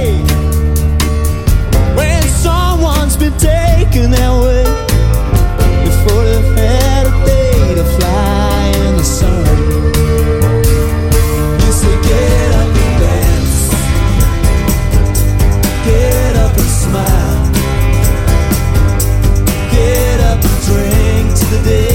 when someone's been taken away before they've had a day to fly in the sun? You say get up and dance. Get up and smile. Get up and drink to the day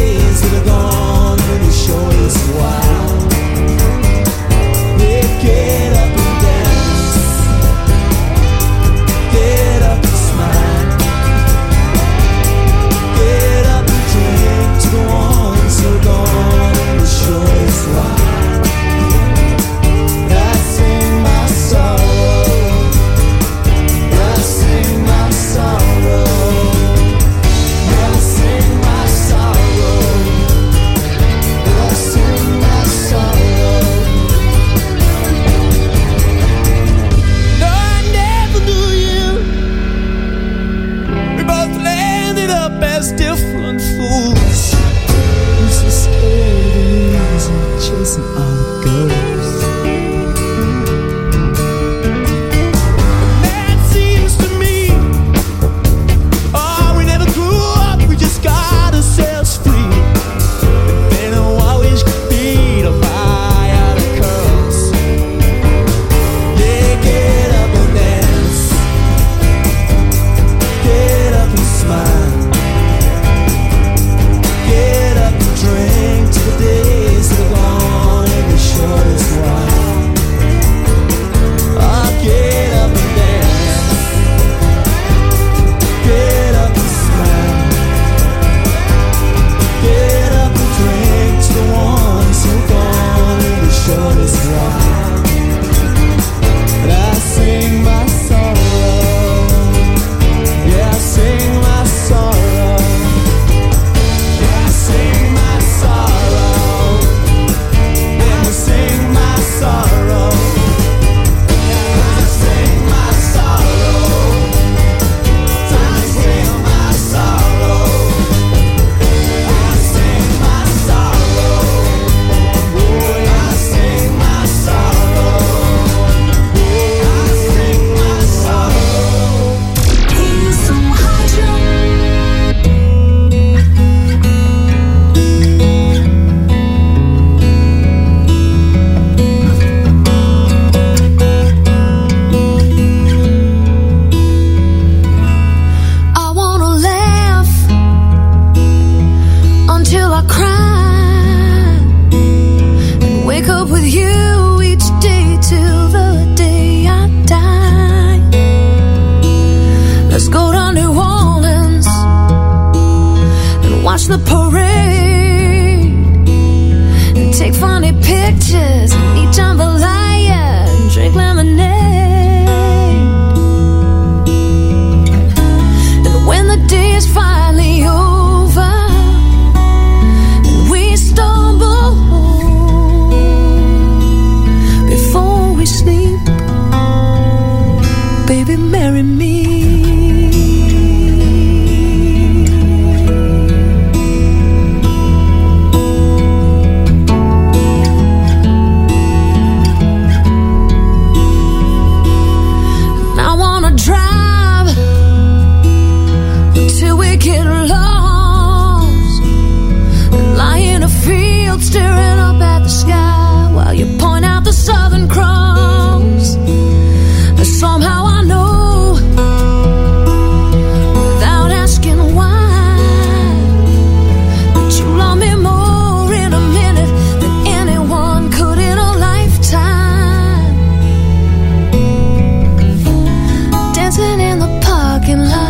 I cry and wake up with you each day till the day I die. Let's go to New Orleans and watch the parade and take funny pictures and eat jambalaya and drink lemonade. And when the day is finally over and we stumble home, before we sleep, baby, marry me. Staring up at the sky while you point out the Southern Cross. And somehow I know, without asking why, that you love me more in a minute than anyone could in a lifetime. Dancing in the parking lot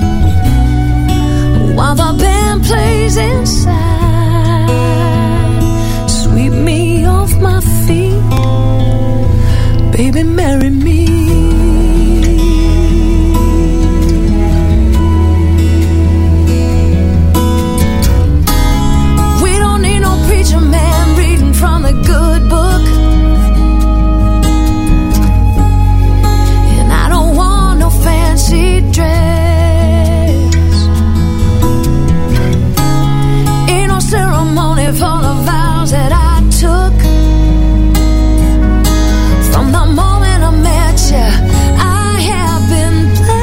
while the band plays inside. Sweep me off my feet, baby, marry me. We don't need no preacher man reading from the good book, and I don't want no fancy dress. Ain't no ceremony for the vows that I took. From the moment I met you, I have been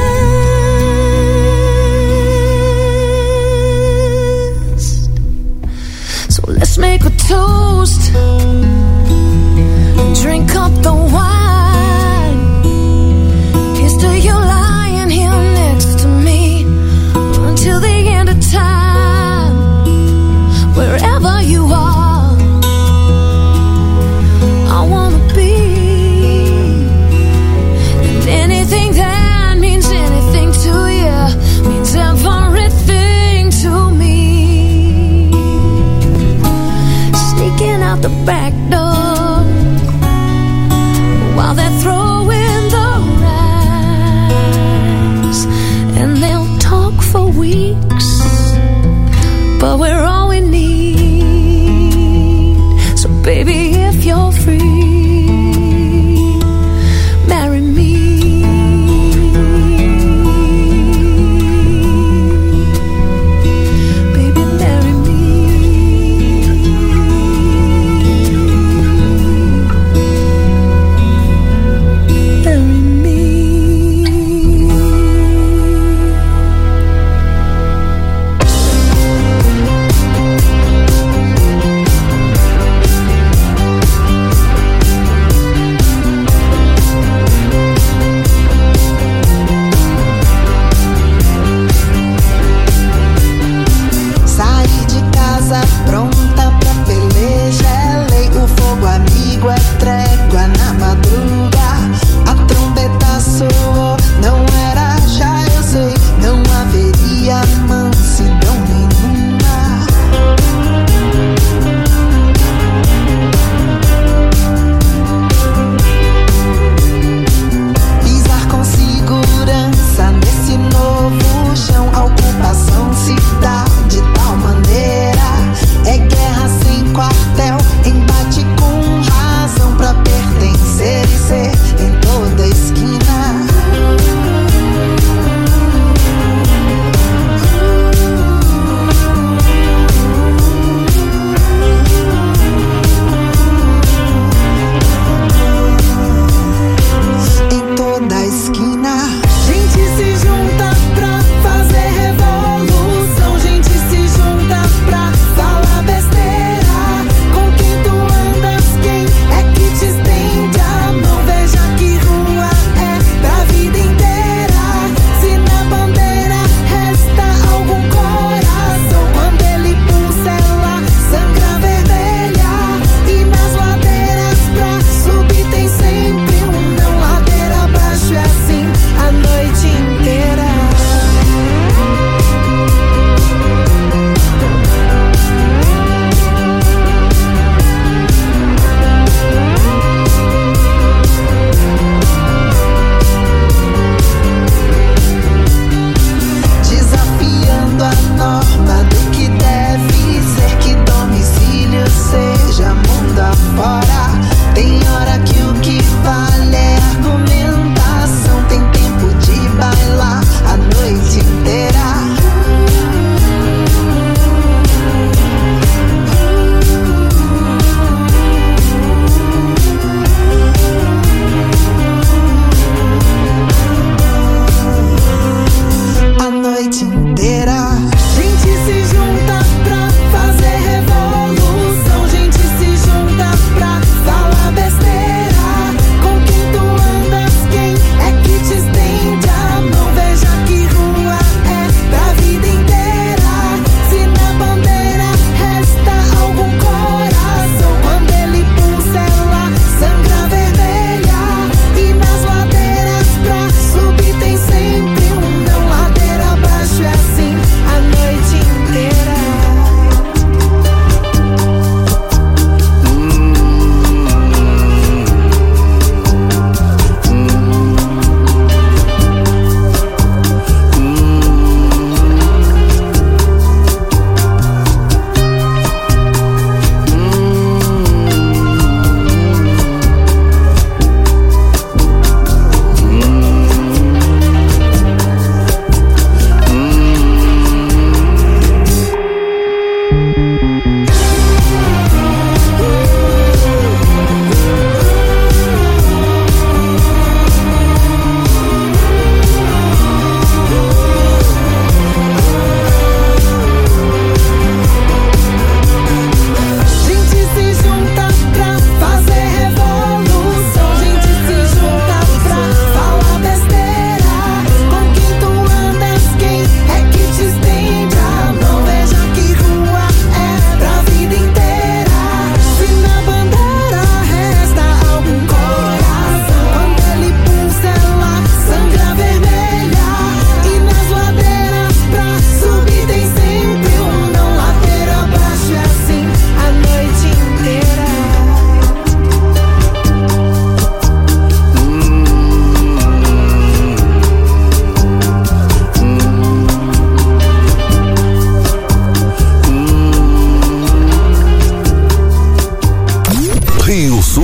blessed. So let's make a toast, drink up the wine. Here's to you lying here next to me until the end of time. Wherever you are, I wanna be. And anything that means anything to you means everything to me. Sneaking out the back door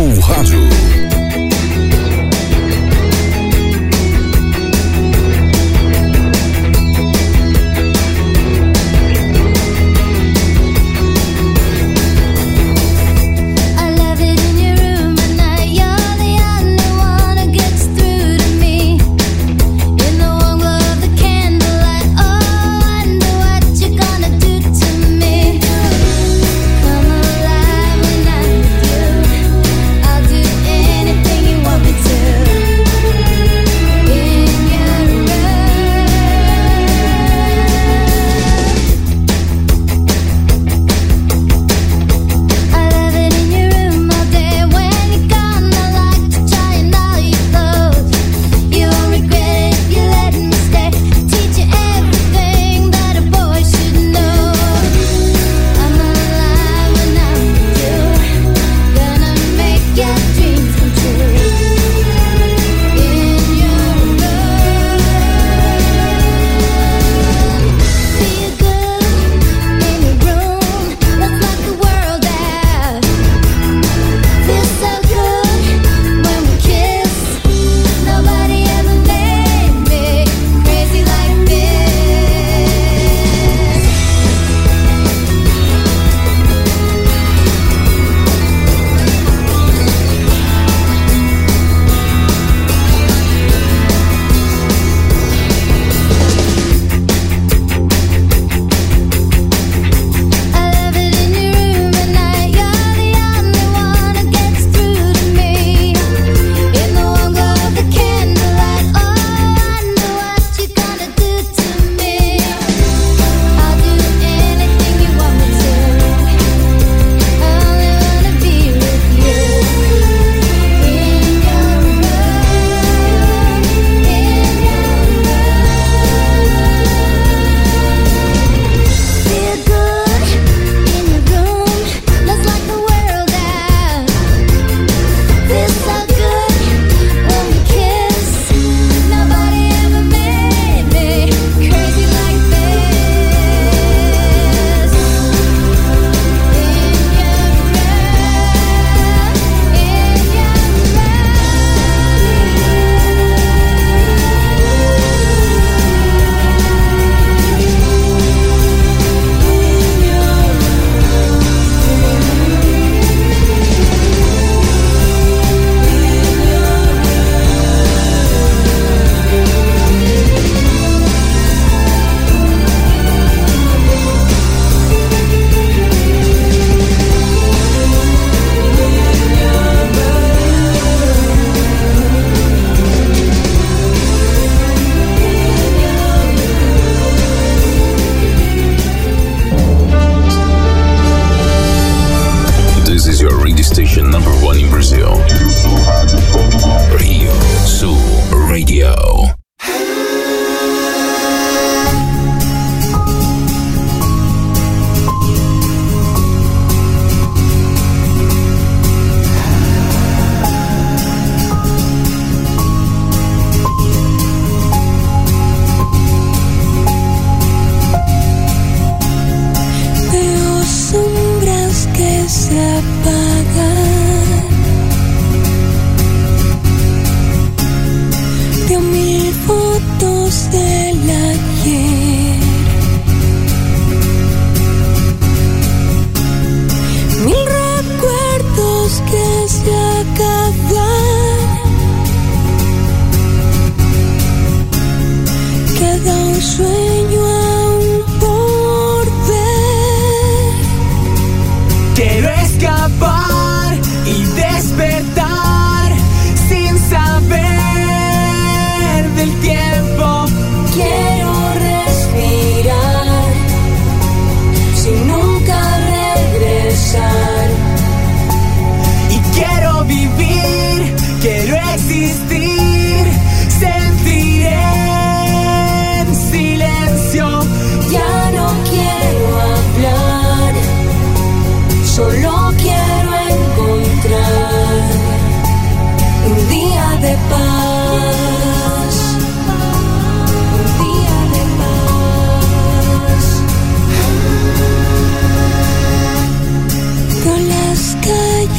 Sul Rádio. station number one in Brazil. Rio Sul Radio. Quiero escapar y despertar sin saber del tiempo. Quiero respirar sin nunca regresar. Y quiero vivir, quiero existir, sentiré en silencio. Ya no quiero hablar, solo quiero encontrar un día de paz, un día de paz. Por las calles